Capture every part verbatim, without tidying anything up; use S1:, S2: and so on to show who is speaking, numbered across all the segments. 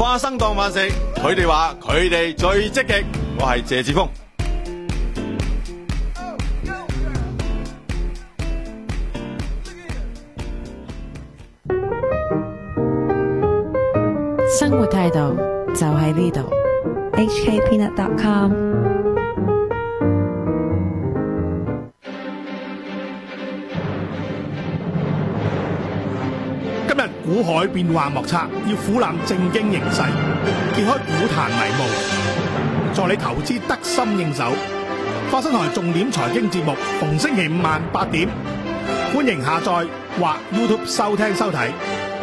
S1: 花生當飯食，佢哋話佢哋最積極。我係謝志峰。
S2: 生活態度就喺呢度。
S3: H K peanut dot com。
S4: 今日股海變幻莫測，要俯瞰正經形勢，揭開股壇迷霧，助你投資得心應手。花生台重點財經節目，逢星期五晚八點，歡迎下載或 YouTube 收聽收睇。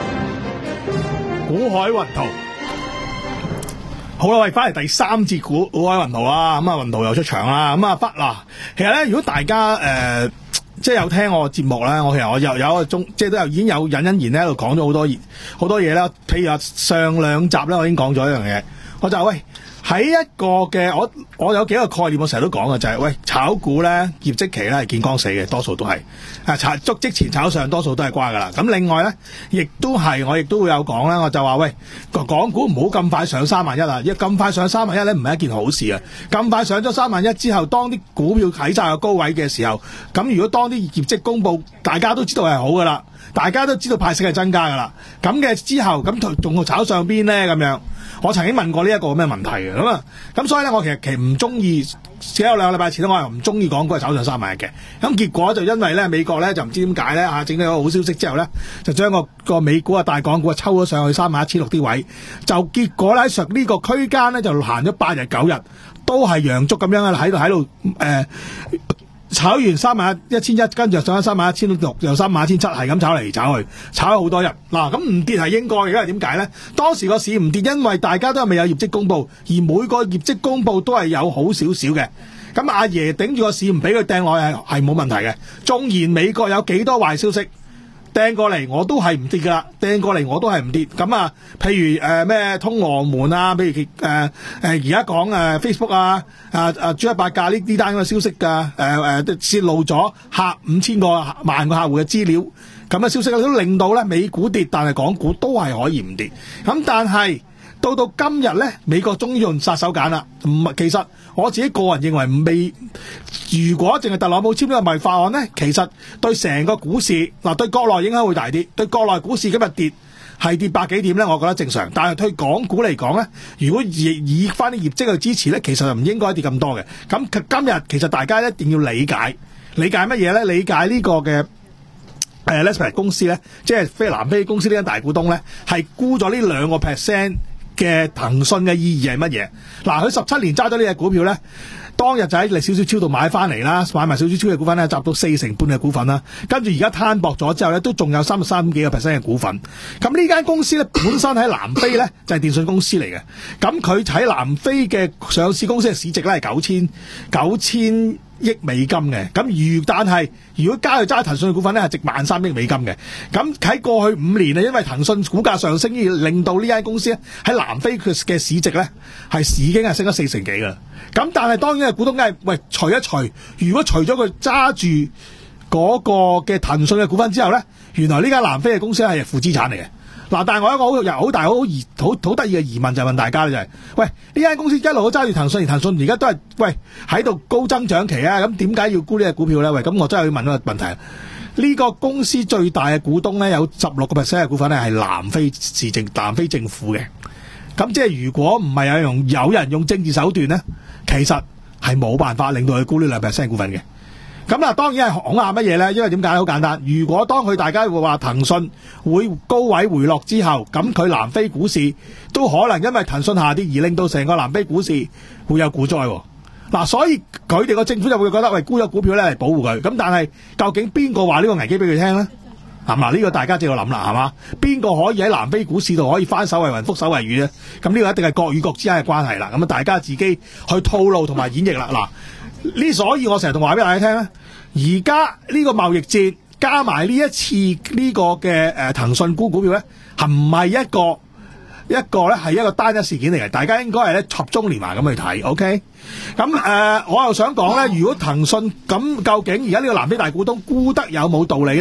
S4: 股海雲圖，好啦，喂，翻嚟第三節股股海雲圖啦，咁啊雲圖又出場啦，咁啊不嗱，其實咧，如果大家誒、呃、即係有聽我節目咧，我其實我又有一個中，即係都有已經有隱隱然咧喺度講咗好多好多嘢啦，譬如話上兩集咧，我已經講咗一樣嘢，我就喂。喺一個嘅我我有幾個概念，我成日都講嘅就係、是、喂炒股咧業績期咧係見光死嘅，多數都係啊炒足即前炒上，多數都係瓜噶啦。咁另外咧，亦都係我亦都會有講啦，我就話喂港股唔好咁快上三萬一啊！因為咁快上三萬一咧唔係一件好事啊！咁快上咗三萬一之後，當啲股票喺晒個高位嘅時候，咁如果當啲業績公佈，大家都知道係好噶啦，大家都知道派息係增加噶啦，咁嘅之後咁仲炒上邊咧咁樣？我曾經問過呢一個咩問題嘅，咁啊，咁所以咧，我其實其實唔中意，只有兩個禮拜前咧，我係唔中意講股係炒上三萬一嘅。咁結果就因為咧美國咧就唔知點解咧嚇整咗個好消息之後咧，就將個個美股啊大港股啊抽咗上去三萬一千六啲位，就結果咧喺上呢個區間咧就行咗八日九日，都係陽燭咁樣喺度喺度誒。炒完三萬一千一，跟住上咗三萬一千六，又三萬一千七，係咁炒嚟炒去，炒咗好多日。嗱，咁唔跌係應該嘅，因為點解咧？當時個市唔跌，因為大家都係未有業績公佈，而每個業績公佈都係有好少少嘅。咁阿爺頂住個市唔俾佢掟落去係係冇問題嘅。縱然美國有幾多壞消息掟過嚟，我都係唔跌噶啦，掟過嚟我都係唔跌。咁啊，譬如誒咩、呃、通俄門啊，譬如誒誒而家講誒 Facebook 啊，啊啊 G 一百價呢呢單咁嘅消息㗎，誒誒泄露咗客五千個萬個客戶嘅資料，咁嘅消息都令到咧美股跌，但係港股都係可以唔跌。咁但係到到今日咧，美國終於用殺手鐧啦。唔係，其實我自己個人認為未，如果淨係特朗普簽呢個貿易法案咧，其實對成個股市嗱對國內影響會大啲，對國內股市今日跌係跌百幾點咧，我覺得正常。但係對港股嚟講咧，如果以以翻啲業績去支持咧，其實就唔應該跌咁多嘅。咁今日其實大家一定要理解理解乜嘢咧？理解呢個嘅。誒 Naspers 公司咧，即係非南非公司呢間大股東咧，係沽咗呢兩個 percent 嘅騰訊嘅意義係乜嘢？嗱，佢十七年揸咗呢隻股票咧，當日就喺嚟少少超度買翻嚟啦，買埋少少超嘅股份咧，集到四成半嘅股份啦，跟住而家攤薄咗之後咧，都仲有三十三點幾個 percent 嘅股份。咁呢間公司咧，本身喺南非咧就係電信公司嚟嘅，咁佢喺南非嘅上市公司嘅市值咧係九千九千億美金嘅，咁如但係如果加去揸騰訊嘅股份咧，係值萬三億美金嘅。咁喺過去五年啊，因為騰訊股價上升，而令到呢間公司咧喺南非嘅嘅市值咧係已經係升咗四成幾噶啦。咁但係當然係股東梗係喂除一除，如果除咗佢揸住嗰個嘅騰訊嘅股份之後咧，原來呢間南非嘅公司係負資產嚟嘅。嗱，但係我有一個好又好大好疑好好得意嘅疑問就係問大家咧，就係、是、喂呢間公司一路都揸住騰訊，而騰訊而家都係喂喺度高增長期啊，咁點解要沽呢隻股票咧？喂，咁我真係要問一個問題，呢、這個公司最大嘅股東咧有十六個 percent 嘅股份咧係南非市政南非政府嘅，咁即係如果唔係有用有人用政治手段咧，其實係冇辦法令到佢沽呢兩 percent 股份嘅。咁嗱，當然係講下乜嘢咧？因為點解好簡單，如果當佢大家會話騰訊會高位回落之後，咁佢南非股市都可能因為騰訊下跌而令到成個南非股市會有股災。嗱，所以佢哋個政府就會覺得喂，沽咗股票咧嚟保護佢。咁但係究竟邊個話呢個危機俾佢聽咧？嗱，呢個大家就要諗啦，係嘛？邊個可以喺南非股市度可以翻手為雲，覆手為雨咧？咁呢個一定係國與國之間嘅關係啦。咁啊，大家自己去套路同埋演繹啦。嗱。呢所以我成日同話俾大家聽咧，而家呢個貿易戰加埋呢一次呢個嘅誒騰訊沽股票咧，係唔係一個一個咧係一個單一事件嚟嘅？大家應該係咧集中連環咁去睇 ，OK？ 咁誒、呃，我又想講咧，如果騰訊咁究竟而家呢個南非大股東沽得有冇道理咧？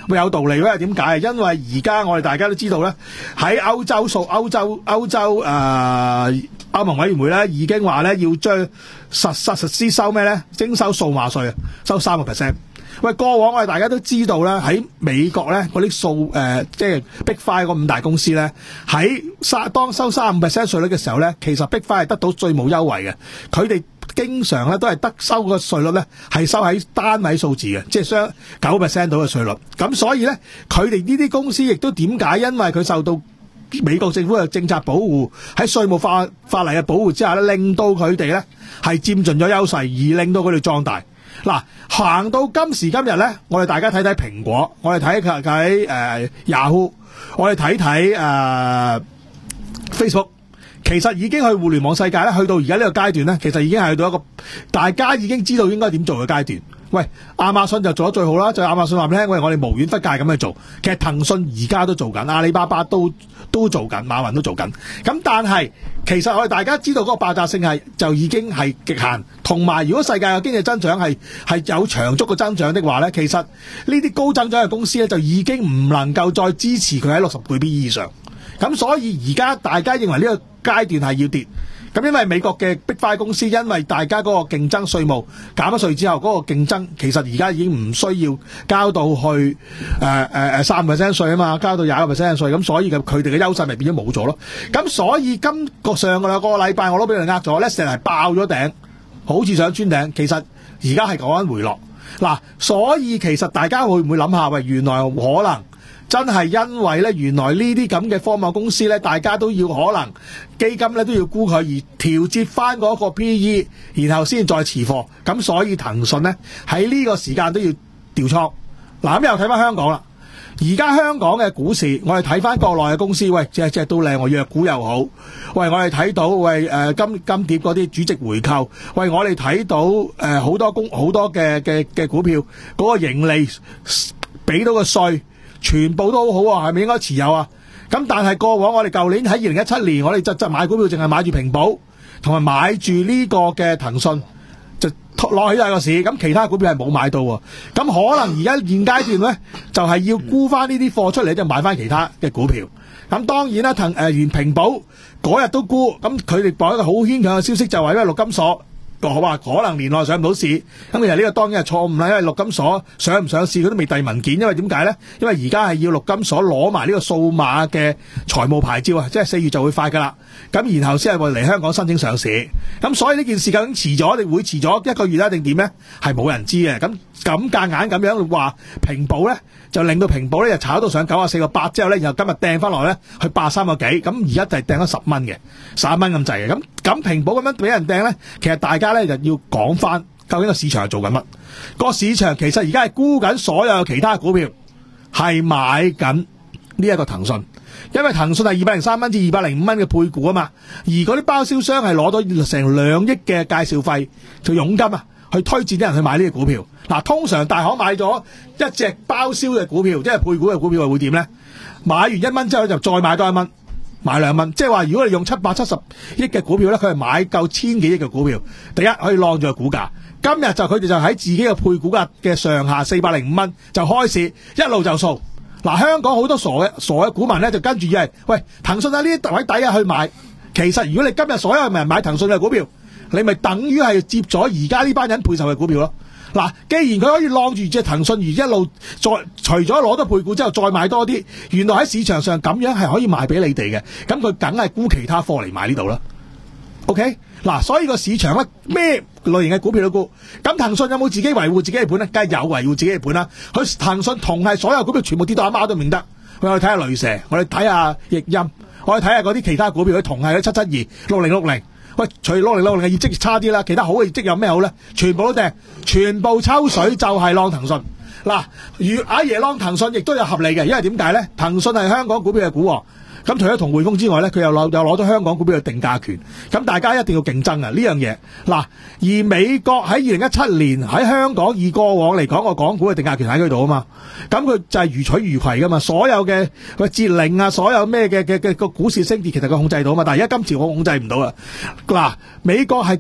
S4: 會有道理，因為點解？因為而家我哋大家都知道咧，喺歐洲數歐洲歐洲誒、呃、歐盟委員會咧已經話咧要將實實實施收咩咧？徵收數碼稅啊，收三個 percent。喂，過往我哋大家都知道咧，喺美國咧嗰啲數誒，即係 Big Five 嗰五大公司咧，喺三當收三五 percent 稅率嘅時候咧，其實 Big Five 係得到稅務優惠嘅。佢哋經常咧都係得收個稅率咧係收喺單位數字嘅，即係雙九 percent 到嘅稅率。咁所以咧，佢哋呢啲公司亦都點解？因為佢受到美國政府嘅政策保護，喺稅務法法例嘅保護之下咧，令到佢哋咧係佔盡咗優勢，而令到佢哋壯大。嗱，行到今時今日咧，我哋大家睇睇蘋果，我哋睇睇睇誒 Yahoo， 我哋睇睇誒 Facebook， 其實已經去互聯網世界咧，去到而家呢個階段咧，其實已經係去到一個大家已經知道應該點做嘅階段。喂，亞馬遜就做得最好啦，就亞馬遜話俾你聽，喂，我哋無遠弗屆咁去做。其實騰訊而家都做緊，阿里巴巴都都做緊，馬雲都做緊。咁但係其實我哋大家知道嗰個爆炸性係就已經係極限，同埋如果世界嘅經濟增長係係有長足嘅增長的話咧，其實呢啲高增長嘅公司咧就已經唔能夠再支持佢喺六十倍 P E 以上。咁所以而家大家認為呢個階段係要跌。咁因為美國嘅 Big Five 公司，因為大家嗰個競爭稅務減咗稅之後，嗰、那個競爭其實而家已經唔需要交到去誒誒誒三 percent 稅啊嘛，交到廿個 percent 稅，咁所以嘅佢哋嘅優勢咪變咗冇咗咯。咁所以今個上個兩個禮拜我都俾佢呃咗咧，成日爆咗頂，好似想穿頂，其實而家係講緊回落。嗱，所以其實大家會唔會諗下，喂，原來可能？真係因為咧，原來呢啲咁嘅科網公司咧，大家都要可能基金咧都要沽佢，而調節翻嗰個 P E， 然後先再持貨。咁所以騰訊咧喺呢個時間都要調倉。嗱，咁又睇翻香港啦。而家香港嘅股市，我哋睇翻國內嘅公司，喂，隻隻都靚喎，藥股又好。喂，我哋睇到喂誒金金蝶嗰啲主席回購，喂，我哋睇到誒好多公好多嘅嘅嘅股票嗰個盈利俾到個稅。全部都好好啊，係咪應該持有啊？咁但係過往我哋舊年喺二零一七年，我哋就就買股票淨係買住平保，同埋買住呢個嘅騰訊，就落起晒個市。咁其他股票係冇買到喎。咁可能而家現階段咧，就係、是、要沽翻呢啲貨出嚟，就買翻其他嘅股票。咁當然啦，騰誒連平保嗰日都沽，咁佢哋播一個好牽強嘅消息，就話因為陸金所。話可能年內上唔到市，咁其實呢個當然係錯誤啦，因為陸金所上唔上市佢都未遞文件，因為點解咧？因為而家係要陸金所攞埋呢個數碼嘅財務牌照啊，即係四月就會快噶啦，咁然後先係會嚟香港申請上市，咁所以呢件事究竟遲咗定會遲咗一個月啦，定點咧？係冇人知嘅，咁咁夾硬咁樣話平保咧，就令到平保咧就炒到上九啊四個八之後咧，然後今日掟翻落咧去八三個幾，咁而家就係掟咗十蚊嘅，十一蚊咁滯嘅，咁咁平保咁樣俾人掟咧，其實大家咧就要講翻究竟個市場係做緊乜？個市場其實而家係沽緊所有其他股票，係買緊呢一個騰訊，因為騰訊係二百零三蚊至二百零五蚊嘅配股啊嘛，而嗰啲包銷商係攞到成兩億嘅介紹費做佣金啊，去推薦啲人去買呢個股票。嗱，通常大行買咗一隻包銷嘅股票，即係配股嘅股票，會點咧？買完一蚊之後就再買多一蚊。買兩蚊，即係話如果你用七百七十億嘅股票咧，佢係買夠千幾億嘅股票。第一可以晾住個股價，今日就佢哋就喺自己嘅配股價嘅上下四百零五蚊就開市，一路就掃。嗱，香港好多傻嘅傻嘅股民咧就跟住以為，喂，騰訊喺呢啲位底下去買。其實如果你今日所有人買騰訊嘅股票，你咪等於係接咗而家呢班人配售嘅股票咯。嗱，既然佢可以晾住隻騰訊而一路再除咗攞咗配股之後再買多啲，原來喺市場上咁樣係可以賣俾你哋嘅，咁佢梗係沽其他貨嚟買呢度啦。OK， 嗱，所以個市場咧咩類型嘅股票都沽，咁騰訊有冇自己維護自己嘅盤咧？梗係有維護自己嘅盤啦。佢騰訊同係所有股票全部跌到阿媽都唔認得。我哋睇下雷蛇，我哋睇下易鑫，我哋睇下嗰啲其他股票，佢同係七七二、六零六零。喂，除六零六零嘅業績差啲啦，其他好嘅業績有咩好咧？全部都掟，全部抽水就係浪騰訊。嗱，如阿爺浪騰訊亦都有合理嘅，因為點解咧？騰訊係香港股票嘅股王，咁除咗同匯豐之外咧，佢又攞又攞咗香港股票嘅定價權，咁大家一定要競爭啊呢樣嘢。嗱，而美國喺二零一七年喺香港以過往嚟講個港股嘅定價權喺佢度啊嘛，咁佢就係如取如攜噶嘛，所有嘅個節令啊，所有咩嘅嘅嘅個股市升跌，其實佢控制到啊嘛，但係而家今次我控制唔到啊。嗱，美國係跌咗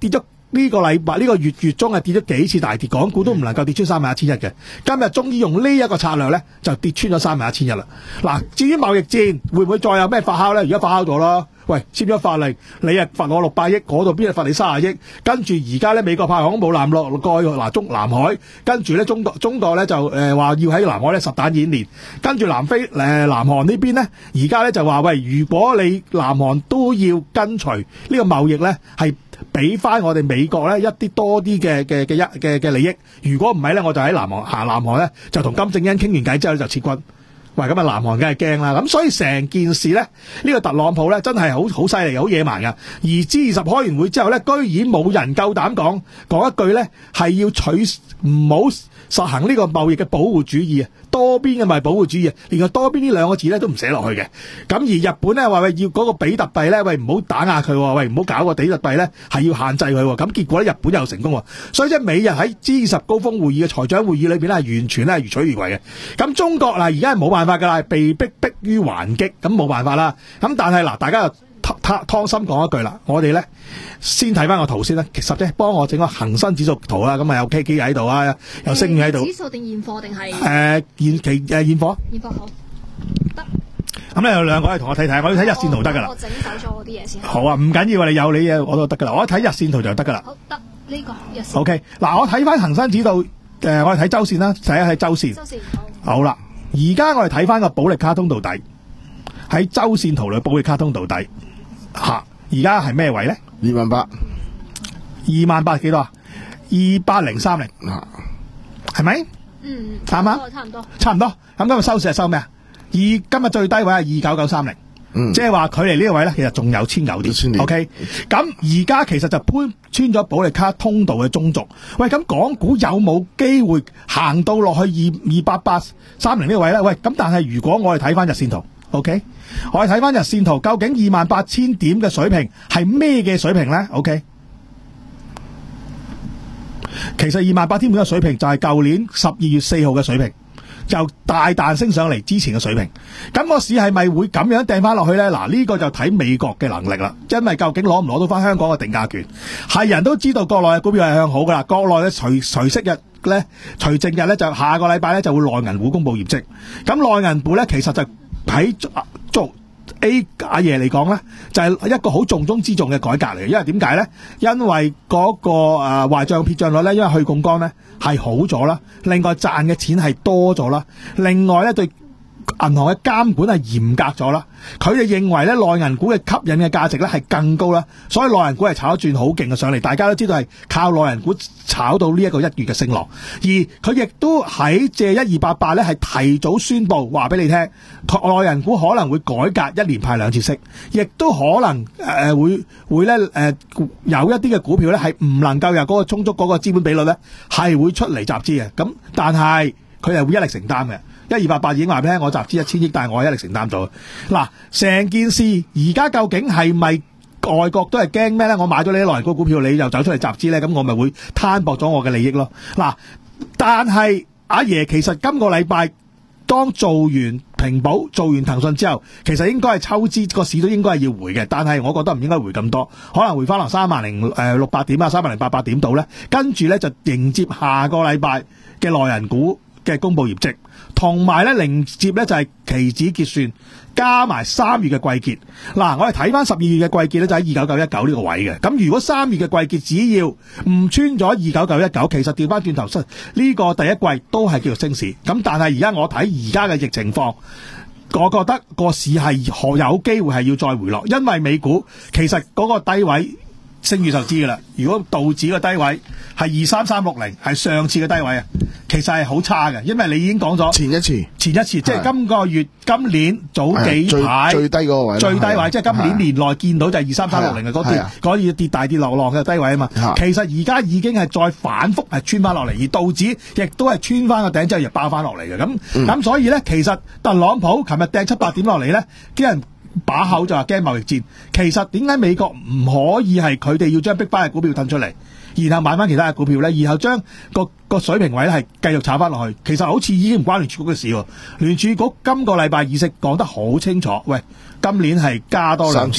S4: 呢個禮拜呢個月月中係跌咗幾次大跌，港股都唔能夠跌穿三萬一千一嘅。今日終於用呢一個策略咧，就跌穿咗三萬一千一啦。嗱，至於貿易戰會唔會再有咩發酵咧？而家發酵咗啦。喂，簽咗法令，你啊罰我六百億，嗰度邊度罰你三十億？跟住而家咧，美國派航空母艦落過去嗱中南海，跟住咧中國中國咧就誒話、呃、要喺南海咧實彈演練，跟住南非誒、呃、南韓呢邊咧，而家咧就話喂，如果你南韓都要跟隨呢個貿易咧，係俾翻我哋美國咧一啲多啲嘅嘅嘅一嘅嘅利益。如果唔係咧，我就喺南韓行南韓咧，就同金正恩傾完偈之後就撤軍。喂，咁啊，南韓梗係驚啦，咁所以成件事咧，呢、呢個特朗普咧真係好好犀利，好野蠻噶。而 G 二十開完會之後咧，居然冇人夠膽講講一句咧，係要取唔好實行呢個貿易嘅保護主義啊，多邊嘅咪保護主義啊，連個多邊呢兩個字咧都唔寫落去嘅。咁而日本咧話喂要嗰個比特幣咧，喂唔好打壓佢，喂唔好搞個比特幣咧，係要限制佢。咁結果咧日本又成功，所以即係美日喺 G 二十高峰會議嘅財長會議裏邊咧，係完全咧係如取而為嘅。咁中國嗱而家係冇辦法噶啦，被逼逼於還擊，咁冇辦法啦。咁但係嗱，大家就湯湯心講一句啦，我哋咧先睇翻個圖先啦。其實咧，幫我整個恒生指數圖啦，咁啊有 K K 喺度啊，有星宇喺度。
S5: 指數定現貨定係？
S4: 誒現期誒現貨。
S5: 現貨好得。
S4: 咁咧有兩個可以同我睇睇，我要睇日線圖得噶啦。
S5: 我整走咗嗰啲嘢先。
S4: 好啊，唔緊要啊，你有你嘢我都得噶啦，我一睇日線圖就得噶啦。
S5: 好得呢個日線。
S4: O K， 嗱我睇翻恒生指數，誒、呃、我哋睇周線啦，睇一睇周線。
S5: 周線
S4: 好。好啦，而家我哋睇翻個保力卡通道底，喺周線圖裏保力卡通道底嚇，而家係咩位咧？
S6: 二萬八，
S4: 二萬八幾多啊？二八零三零，係咪？
S5: 嗯，
S4: 啱啱？
S5: 差唔多。
S4: 差唔多。咁今日收市係收咩啊？而今日最低位係二九九三零。
S6: 嗯，
S4: 即係話距離呢個位咧，其實仲有千九點。O K， 咁而家其實就搬穿咗保力卡通道嘅中軸。喂，咁港股有冇機會行到落去二二八八三零呢個位咧？喂，咁但係如果我哋睇翻日線圖 ，O K， 我哋睇翻日線圖，究竟二萬八千點嘅水平係咩嘅水平咧 ？O K， 其實二萬八千點嘅水平就係舊年十二月四號嘅水平。就大彈升上嚟之前嘅水平，咁個市係咪會咁樣掟翻落去呢？嗱，呢個就睇美國嘅能力啦，因為究竟攞唔攞到翻香港嘅定價權，係人都知道國內嘅股票係向好噶啦，國內嘅除除息日咧、除正日咧就下個禮拜咧就會內銀股公布業績，咁內銀股咧其實就喺做 A 阿爺嚟講咧，就係、是、一個好重中之重嘅改革嚟嘅，因為點解咧？因為嗰、那個誒壞賬撇賬率咧，因為去槓桿咧係好咗啦，另外賺嘅錢係多咗啦，另外咧對銀行嘅監管係嚴格咗啦，佢哋認為咧內銀股嘅吸引嘅價值咧係更高啦，所以內銀股係炒一轉好勁嘅上嚟，大家都知道係靠內銀股炒到呢一個一月嘅升浪，而佢亦都喺借一二八八咧係提早宣布話俾你聽，內銀股可能會改革一年派兩次息，亦都可能誒、呃、會會咧誒、呃、有一啲嘅股票咧係唔能夠有嗰個充足嗰個資本比率咧係會出嚟集資嘅，咁但係佢係會一力承擔嘅。一二八八已經話俾你聽，我集資一千億，但係我一力承擔咗。嗱，成件事而家究竟係咪外國都係驚咩咧？我買咗你啲內銀股股票，你又走出嚟集資咧，咁我咪會攤薄咗我嘅利益咯。嗱，但係阿爺其實今個禮拜當做完平保、做完騰訊之後，其實應該係抽資個市都應該係要回嘅，但係我覺得唔應該回咁多，可能回翻落三萬零誒六百點啊，三萬零八百點度咧，跟住咧就迎接下個禮拜嘅內銀股嘅公布業績，同埋咧迎接咧就係期指結算，加埋三月嘅季結。嗱，我哋睇翻十二月嘅季結咧，就喺二九九一九呢個位嘅。咁如果三月嘅季結只要唔穿咗二九九一九，其實調翻轉頭出呢個第一季都係叫做升市。咁但係而家我睇而家嘅疫情況，我覺得個市係可有機會係要再回落，因為美股其實嗰個低位升月就知噶啦。如果道指嘅低位係二三三六零，係上次嘅低位啊，其實係好差嘅，因為你已經講咗前一次，前一次即係今個月、今年早幾排
S6: 最低嗰個位，
S4: 最低位即係今年年內見到就係二三三六零嘅嗰段嗰啲跌大跌落浪嘅低位啊嘛。其實而家已經係再反覆係穿翻落嚟，而道指亦都係穿翻個頂之後又爆翻落嚟嘅。咁咁、嗯、所以咧，其實特朗普琴日掟七八點落嚟咧，啲人把口就話驚貿易戰。其實點解美國唔可以係佢哋要將逼翻嘅股票褪出嚟，然後買翻其他嘅股票咧，然後將個個水平位咧係繼續炒翻落去？其實好似已經唔關聯儲局嘅事喎。聯儲局今個禮拜議息講得好清楚，喂，今年係加多兩次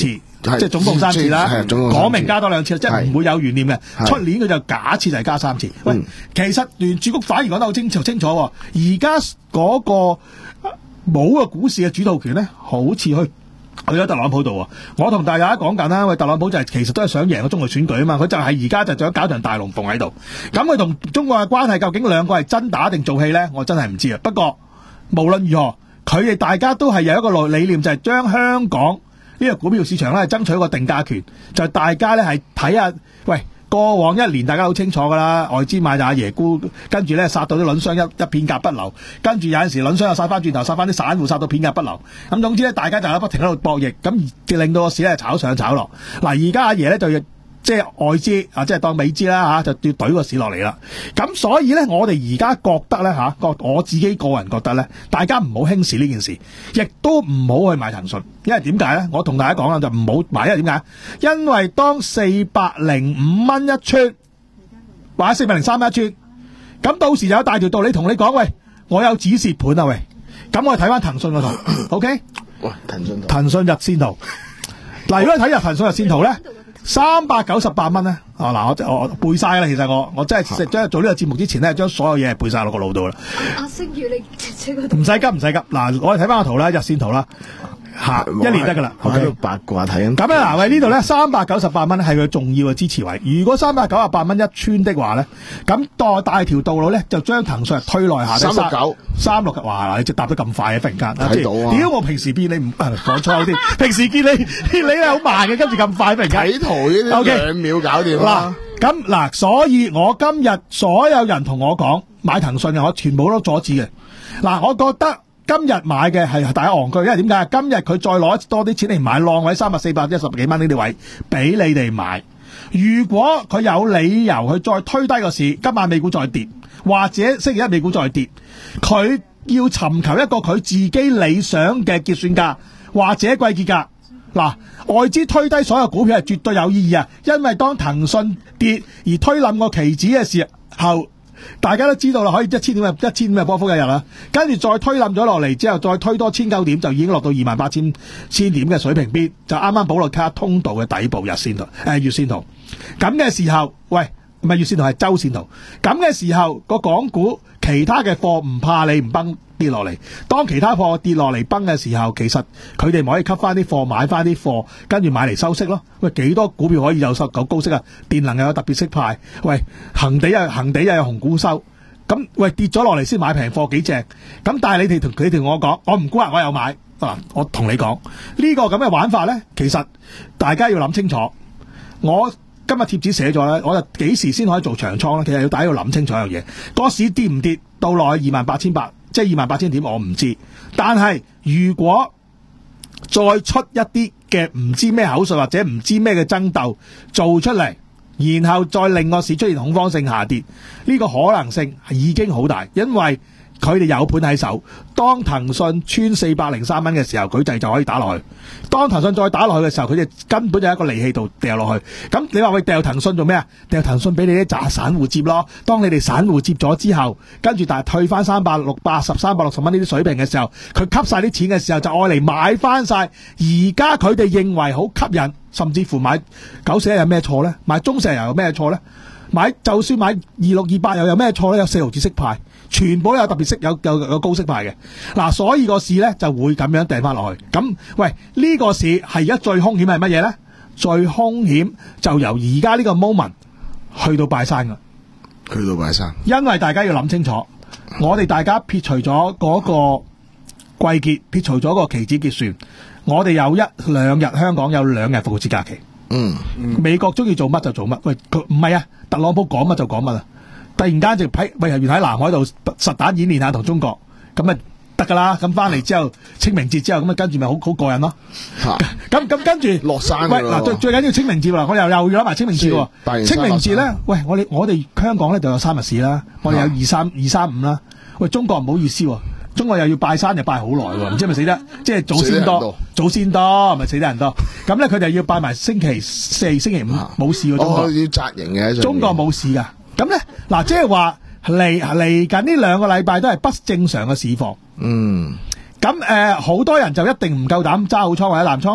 S4: 即係總共三次啦，
S6: 係總共三次
S4: 講明加多兩次，即係唔會有懸念嘅。
S6: 係
S4: 出年佢就假設就係加三次。喂，
S6: 嗯
S4: 其實聯儲局反而講得好清楚清楚喎，而家嗰個冇個股市嘅主導權咧，好似去。去咗特朗普度喎，我同大家講緊啦，喂，特朗普就係、其實都係想贏個中國選舉啊嘛，佢就係而家就想搞場大龍鳳喺度，咁佢同中國嘅關係究竟兩個係真打定做戲咧？我真係唔知啊。不過無論如何，佢哋大家都係有一個理念，就係、是、將香港呢個股票市場咧爭取一個定價權，就係、大家咧係睇下，喂。過往一年大家好清楚㗎啦，外資買就阿爺沽，跟住咧殺到啲輪商一一片甲不留，跟住有陣時輪商又殺翻轉頭，殺翻啲散戶殺到片甲不留。咁總之咧，大家就喺不停喺度博弈，咁而令到個市咧炒上炒落。嗱，而家阿爺咧就要即係外資啊，即係當美資啦嚇，就要懟個市落嚟啦。咁所以咧，我哋而家覺得咧嚇，我我自己個人覺得咧，大家唔好輕視呢件事，亦都唔好去買騰訊，因為點解咧？我同大家講啦，就唔好買，因為點解？因為當四百零五蚊一寸，或者四百零三蚊一寸，咁到時就有大條道理同你講，喂，我有止蝕盤啊，喂，咁我哋睇翻騰訊嗰圖，OK？
S6: 哇，騰訊圖，
S4: 騰訊日線圖，嗱，如果你睇日騰訊日線圖咧。三百九十八蚊咧，啊嗱，我我背晒啦，其實我我真係將做呢個節目之前咧，將所有嘢背晒落個腦度啦。
S5: 阿星宇，你即係
S4: 唔使急，唔使急。嗱，我哋睇翻個圖啦，日線圖啦，下一年得噶啦。
S6: 我喺度八卦睇緊。
S4: 咁咧嗱，喂，呢度咧三百九十八蚊係佢重要嘅支持位。如果三百九十八蚊一穿的話咧，咁代大條道路咧就將騰訊推內下。
S6: 三六九，
S4: 三六九，哇！你即答得咁快啊，忽然間
S6: 睇到啊！
S4: 屌，我平時見你唔講錯啲，平時見你你係好慢嘅，跟住咁快，忽然間
S6: 睇圖呢啲兩秒搞掂啦。
S4: 咁嗱，所以我今日所有人同我講買騰訊嘅，我全部都阻止嘅。嗱，我覺得。今日買嘅係大家戇居，因為點解？今日佢再攞多啲錢嚟買浪位三百四百一十幾蚊呢啲位俾你哋買。如果佢有理由去再推低個市，今晚美股再跌，或者星期一美股再跌，佢要尋求一個佢自己理想嘅結算價或者季結價。嗱，外資推低所有股票係絕對有意義啊！因為當騰訊跌而推冧個期指嘅時候。大家都知道啦，可以一千點嘅一千點嘅波幅一日啦，跟住再推冧咗落嚟之後，再推多千九點，就已經落到二萬八千千點嘅水平邊，就啱啱保羅卡通道嘅底部日線圖，誒、呃、月線圖。咁嘅時候，喂，唔係月線圖係周線圖。咁嘅時候，個港股其他嘅貨唔怕你唔崩跌落嚟。當其他貨跌落嚟崩嘅時候，其實佢哋咪可以吸翻啲貨，買翻啲貨，跟住買嚟收息咯。喂，幾多股票可以有收夠高息啊？電能又有特別息派，喂，恒地又恒地又有紅股收。咁喂跌咗落嚟先買平貨幾隻。咁但係你哋同佢哋同我講，我唔估啊，我有買。嗱，我同你講呢個咁嘅玩法咧，其實大家要諗清楚。我今日貼紙寫咗咧，我就幾時先可以做長倉咧？其實要大家要諗清楚一樣嘢，個市跌唔跌到落去二萬八千八，即係二萬八千點，我唔知。但係如果再出一啲嘅唔知咩口述或者唔知咩嘅爭鬥做出嚟，然後再令個市出現恐慌性下跌，呢個可能性係已經好大，因為佢哋有盤喺手。當騰訊穿四百零三蚊嘅時候，佢哋就可以打落去。當騰訊再打落去嘅時候，佢哋根本就喺一個利器度掉落去。咁你話喂，掉騰訊做咩啊？掉騰訊俾你啲渣散戶接咯。當你哋散戶接咗之後，跟住但係退翻三百六八十、三百六十蚊呢啲水平嘅時候，佢吸晒啲錢嘅時候，就愛嚟買翻晒。而家佢哋認為好吸引，甚至乎買九四一有咩錯呢？買中石油有咩錯呢？買就算買二六二八又有咩錯呢？有四毫子息派。全部都有特別息，有有有高息派嘅。嗱，所以個市咧就會咁樣掟翻落去。咁喂，呢個市係而家最兇險係乜嘢咧？最兇險就由而家呢個 moment 去到拜山噶，
S6: 去到拜山。因
S4: 為大家要諗清楚，我哋大家撇除咗嗰個季結，撇除咗個期指結算，我哋有一兩日香港有兩日復活節假期。
S6: 嗯，嗯
S4: 美國中意做乜就做乜。喂，佢唔係啊，特朗普講乜就講乜啊。突然間就喺喂，原喺南海度實彈演練下同中國，咁咪得噶啦。咁翻嚟之後，清明節之後，咁啊跟住咪好好過癮咯。咁咁跟住
S6: 落山。
S4: 喂，嗱最最緊要清明節啦，我又又要諗埋清明節喎。清明節咧，喂，我哋我哋香港咧就有三日市啦，我哋有二三二三五啦。喂，中國唔好意思喎，中國又要拜山，又拜好耐喎，唔知係咪死得即係祖先多，祖先多咪死得人多。咁咧佢哋要拜埋星期四、星期五冇事喎。中國
S6: 要紮營嘅，
S4: 中國冇事噶。咁咧，嗱，即係話嚟嚟緊呢兩個禮拜都係不正常嘅市況。
S6: 嗯。
S4: 咁誒，好、呃、多人就一定唔夠膽揸好倉或者淡倉啦。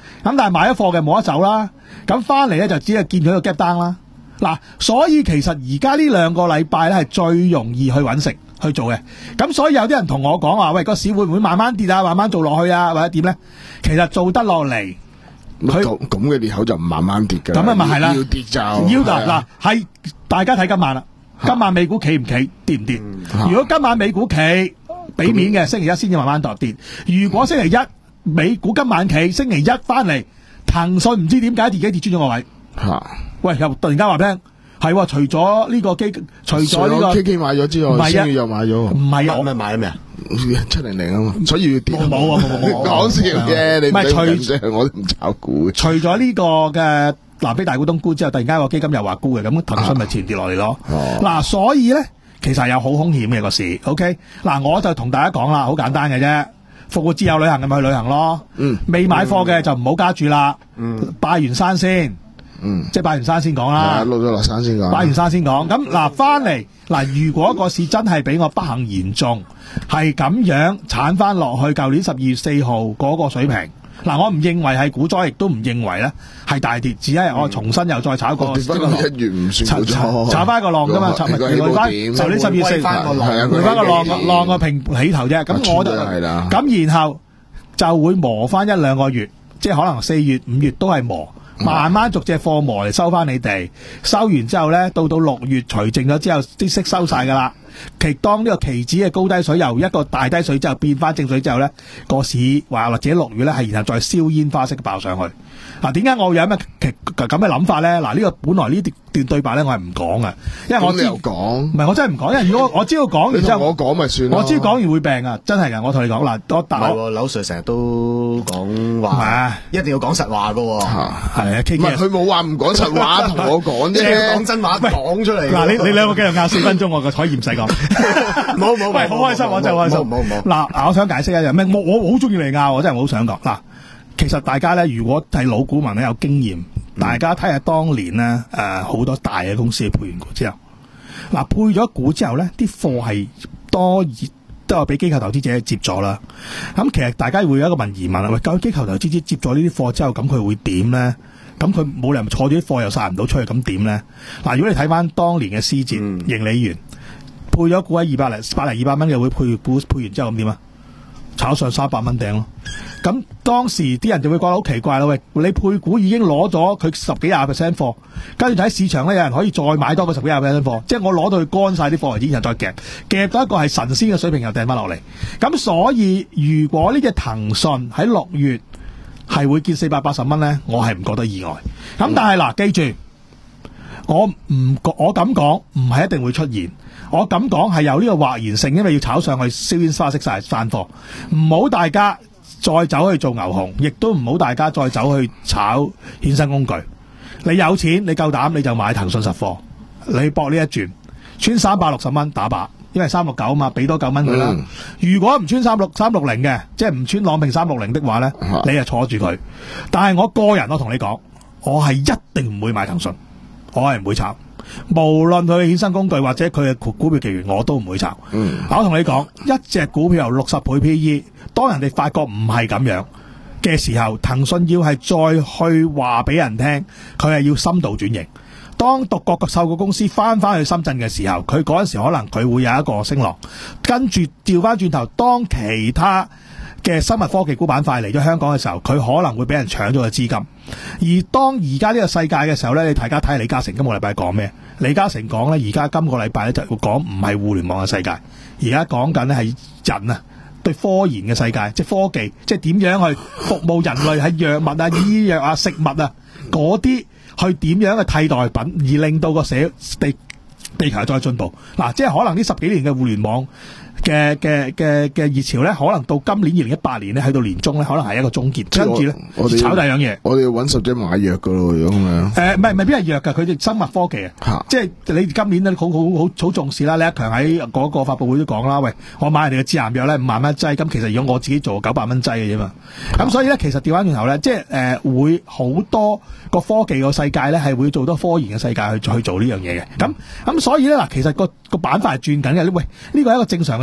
S4: 咁但係買咗貨嘅冇得走啦，咁翻嚟咧就只係見到個 gap down 啦。嗱，所以其實而家呢兩個禮拜咧係最容易去揾食去做嘅。咁所以有啲人同我講話，喂，個市會唔會慢慢跌啊，慢慢做落去啊，或者點咧？其實做得落嚟。
S6: 佢咁嘅裂口就唔慢慢跌嘅，
S4: 咁啊咪係啦，
S6: 要跌就
S4: 要嗱嗱係大家睇今晚啦，今晚美股企唔企，跌唔跌？
S6: 嗯、
S4: 如果今晚美股企，俾面嘅星期一先至慢慢度跌。如果星期一美股今晚企，星期一翻嚟，騰訊唔知點解自己跌穿咗個位，
S6: 嚇！
S4: 喂，又突然間話聽。係喎，除咗呢個基，除咗呢個
S6: K K 買咗之外，星宇又買咗，
S4: 唔係啊，
S7: 咩買咗咩啊？
S6: 七零零啊嘛，所以要跌。
S4: 冇冇冇冇
S6: 講笑嘅，你唔係
S4: 除
S6: 我都唔炒股。
S4: 除咗呢個嘅嗱，俾大股東沽之後，突然間個基金又話沽嘅，咁騰訊咪前跌落嚟咯。嗱，所以咧其實係有好風險嘅個市。OK，嗱，我就同大家講啦，好簡單嘅啫。復活節有旅行嘅咪去旅行咯。嗯，未買貨嘅就唔好加注啦。嗯，拜完山先。嗯，即係拜完山先講啦，
S6: 落咗落山先講，
S4: 拜完山先講。咁嗱，翻嚟嗱，如果個市真係俾我不幸言中，係咁樣鏟翻落去舊年十二月四號嗰個水平，嗱，我唔認為係股災，亦都唔認為咧係大跌，只係我重新又再炒個
S6: 跌翻一月唔算股災，
S4: 炒翻個浪噶嘛，炒回翻舊年十二月四號回翻個浪浪個平起頭啫。咁我就咁，然後就會磨翻一兩個月，即係可能四月五月都係磨。慢慢逐隻貨磨嚟收翻你哋，收完之後咧，到到六月除淨咗之後，啲息收晒噶啦。其當呢個期指嘅高低水由一個大低水之後變翻正水之後咧，個市話或者六月咧係然後再燒煙花式爆上去。嗱，點解我會有咩咁嘅諗法咧？嗱，呢個本來呢段對白咧，我係唔講嘅，因為我知
S6: 講，唔
S4: 係我真係唔講，因為如果我知道講完之後，
S6: 我講咪算咯。
S4: 我知講完會病啊，真係噶，我同你講嗱，我打
S7: 唔係，劉 Sir 成日都講話，一定要講實話噶，係
S4: 啊，
S6: 唔係佢冇話唔講實話，同我講啫，
S7: 講真話講出嚟。
S4: 嗱，你你兩個繼續拗四分鐘，我個台唔使講，
S7: 冇冇，
S4: 喂，好開心，我真係開心，
S7: 冇冇。
S4: 嗱，我想解釋一樣咩？我我好中意你拗，我真係好想講嗱。其實大家咧，如果係老股民咧有經驗，嗯、大家睇下當年咧，誒好多大嘅公司配完股之後，嗱配咗股之後咧，啲貨係多都有俾機構投資者接咗啦。咁其實大家會有一個問疑問啦，喂，究竟機構投資者接咗呢啲貨之後，咁佢會點咧？咁佢冇理由坐住啲貨又殺唔到出去，咁點咧？嗱，如果你睇翻當年嘅思捷、嗯、盈利員配咗股喺二百零百零二百蚊嘅會配股配完之後咁點啊？炒上三百蚊頂咯，咁當時啲人就會覺得好奇怪咯。喂，你配股已經攞咗佢十幾廿 percent 貨，跟住喺市場咧有人可以再買多個十幾廿 percent 貨，即係我攞到佢乾晒啲貨為止，然後再夾夾到一個係神仙嘅水平又掟翻落嚟。咁所以如果呢隻騰訊喺六月係會見四百八十蚊咧，我係唔覺得意外。咁但係嗱，記住我唔我咁講唔係一定會出現。我咁講係有呢個或然性，因為要炒上去燒煙花式晒散貨，唔好大家再走去做牛熊，亦都唔好大家再走去炒衍生工具。你有錢，你夠膽你就買騰訊實貨，你搏呢一轉穿三百六十蚊打靶，因為三六九啊嘛，俾多九蚊佢啦。嗯、如果唔穿三六三六零嘅，即係唔穿朗平三六零的話咧，嗯、你就坐住佢。但係我個人我同你講，我係一定唔會買騰訊，我係唔會炒。無論佢衍生工具或者佢嘅股票期權，我都唔會炒。嗯，我同你講，一隻股票由六十倍 P E， 當人哋發覺唔係咁樣嘅時候，騰訊要係再去話俾人聽，佢係要深度轉型。當獨角獸嘅公司翻翻去深圳嘅時候，佢嗰陣時可能佢會有一個升浪，跟住調翻轉頭，當其他嘅生物科技股板塊嚟咗香港嘅時候，佢可能會俾人搶咗個資金。而當而家呢個世界嘅時候咧，你大家睇下李嘉誠今個禮拜講咩？李嘉誠講咧，而家今個禮拜咧就會講唔係互聯網嘅世界，而家講緊咧係人啊對科研嘅世界，即係科技，即係點樣去服務人類喺藥物啊、醫藥啊、食物啊嗰啲去點樣嘅替代品，而令到個社地地球再進步。嗱、啊，即係可能呢十幾年嘅互聯網嘅嘅嘅嘅熱潮咧，可能到今年二零一八年咧，去到年中咧，可能係一個終結。跟住咧，炒第二樣嘢。我哋要揾十隻買藥噶咯，如果咁樣。誒，唔係未必係藥噶，佢哋生物科技啊。即係你今年咧，好好好好重視啦。李克強喺嗰個發佈會都講啦，喂，我買人哋嘅致癌藥咧五萬蚊劑，咁其實如果我自己做九百蚊劑嘅啫嘛。咁所以咧，其實調翻轉頭咧，即係誒、呃、會好多個科技個世界咧，係會做多科研嘅世界去去做呢樣嘢嘅。咁咁所以咧嗱，其實個個板塊係轉緊嘅。喂，呢個係一個正常嘅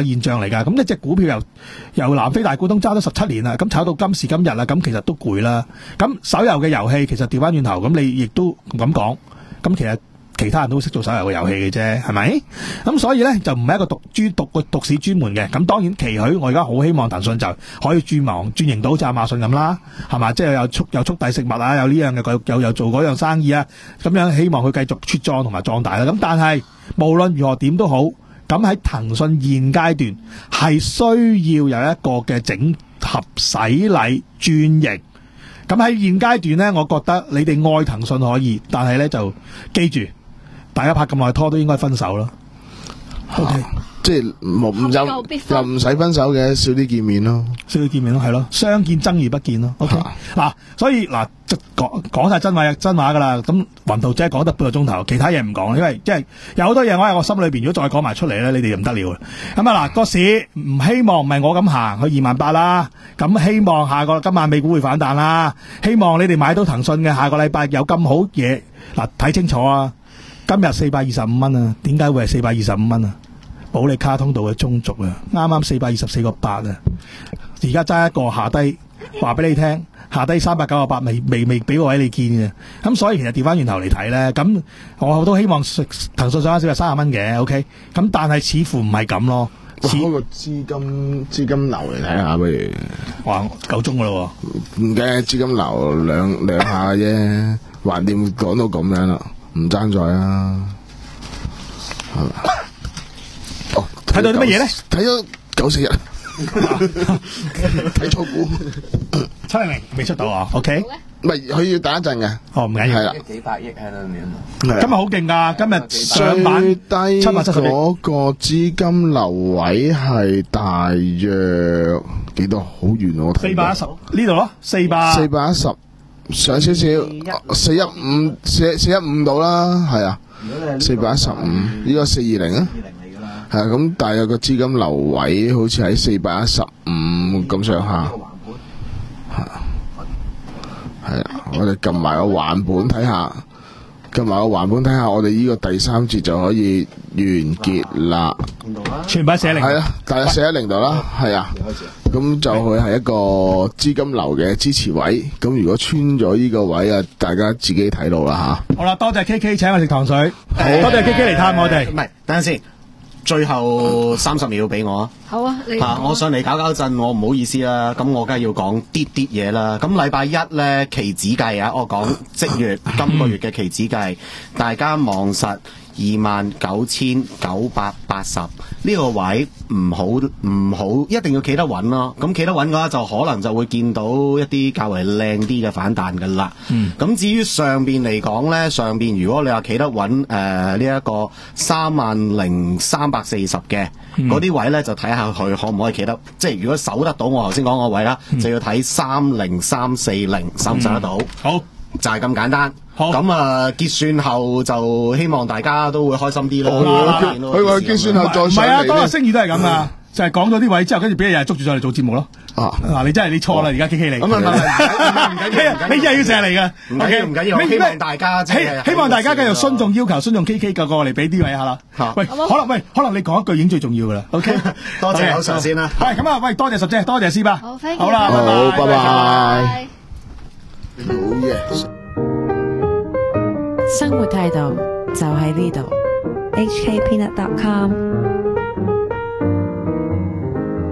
S4: 現象嚟㗎。咁一隻股票由由南非大股東揸咗十七年啦，咁炒到今時今日啦，咁其實都攰啦。咁手遊嘅遊戲其實調翻轉頭，咁你亦都咁講，咁其實其他人都識做手遊嘅遊戲嘅啫，係咪？咁所以咧就唔係一個獨專獨個獨市專門嘅。咁當然期許我而家好希望騰訊就可以轉網轉型到好似亞馬遜咁啦，係嘛？即係有速有速遞食物啊，有呢樣嘅又又做嗰樣生意啊，咁樣希望佢繼續茁壯同埋壯大啦。咁但係無論如何點都好，咁喺騰訊現階段係需要有一個嘅整合洗禮轉型。咁喺現階段咧，我覺得你哋愛騰訊可以，但係咧就記住。大家拍咁耐拖都應該分手咯。O K，
S6: 即係冇又又唔使分手嘅，少啲見面咯，
S4: 少啲見面咯，係咯，相見爭而不見咯。O K，嗱，所以嗱，講講晒真話真話噶啦。咁雲圖姐講得半個鐘頭，其他嘢唔講，因為即係有好多嘢我喺我心裏邊，如果再講埋出嚟咧，你哋就唔得了。咁啊嗱，個市唔希望唔係我咁行去二萬八啦，咁希望下個今晚美股會反彈啦，希望你哋買到騰訊嘅下個禮拜有咁好嘢。嗱，睇清楚啊！今日四百二十五蚊啊，點解會係四百二十五蚊啊？保利卡通道嘅中軸啊，啱啱四百二十四個八啊，而家揸一個下低，話俾你聽，下低三百九十八未未未俾個位你見嘅，咁所以其實調翻轉頭嚟睇咧，咁我都希望騰訊上翻四百三十蚊嘅 ，OK， 咁但係似乎唔係咁咯。
S6: 開個資金資金流嚟睇下不如，
S4: 哇夠鐘噶咯喎，
S6: 唔嘅資金流兩兩下啫，橫掂講到咁樣啦。唔爭在啊！哦，
S4: 睇到啲乜嘢咧？
S6: 睇咗九四日，睇錯股
S4: 七零零未出到啊 ？OK，
S6: 唔係佢要打一陣嘅。
S4: 哦，唔緊要，
S6: 係啦，
S7: 幾百億喺裏面。
S4: 今日好勁噶，今日上板
S6: 最低
S4: 七百七十億，
S6: 嗰個資金流位係大約幾多？好遠我睇。
S4: 四百一十呢度咯，四百
S6: 四百一十。上少少，四一五四四一五到啦，係啊，四百一十五，呢個四二零啊，係啊，咁大約個資金流位好似喺四百一十五咁上下，係啊，我哋撳埋個橫盤睇下，撳埋個橫盤睇下，我哋呢個第三節就可以完結啦，
S4: 全部寫零，
S6: 係啊，大約四一零度啦，係啊。咁就會係一個資金流嘅支持位，咁如果穿咗呢個位啊，大家自己睇到啦吓。
S4: 好啦，多謝 K K 請我食糖水，多謝 K K 嚟探我哋。
S7: 唔係，等陣先，最後三十秒俾我啊。
S5: 好啊，你
S7: 啊，我上嚟搞搞震，我唔好意思啦，咁我梗係要講啲啲嘢啦。咁禮拜一咧期指計啊，我講即月今個月嘅期指計，大家望實二萬九千九百八十呢個位唔好唔好，一定要企得穩咯。咁企得穩嘅話，就可能就會見到一啲較為靚啲嘅反彈噶啦。咁、嗯、至於上邊嚟講咧，上邊如果你話企得穩誒呢一個三萬零三百四十嘅嗰啲位咧，就睇下佢可唔可以企得，即係如果守得到我頭先講個位啦，嗯、就要睇三零三四零守唔守得到。
S4: 嗯、好。
S7: 就係咁簡單，
S4: 好
S7: 咁啊結算後就希望大家都會開心啲啦。
S6: 佢話結算後再上嚟。
S4: 唔係啊，當日星宇都係咁啊，就係講咗啲位之後，跟住俾人日日捉住上嚟做節目咯。啊，嗱，你真係你錯啦，而家 K K 嚟。咁啊唔緊要，你真係要成日嚟噶。
S7: 唔緊要唔緊要，希望大家即係
S4: 希望大家繼續尊重要求，尊重 K K 個個嚟俾啲位下啦。喂，可能喂，可能你講一句已經最重要噶啦。OK，
S7: 多謝口上先啦。
S4: 喂，咁啊，喂，多謝十姐，多謝師伯。
S5: 好，
S4: 好啦，
S6: 好，拜拜。
S5: 好
S6: 嘢。
S2: 生活態度就喺呢度。
S3: H K Peanut dot com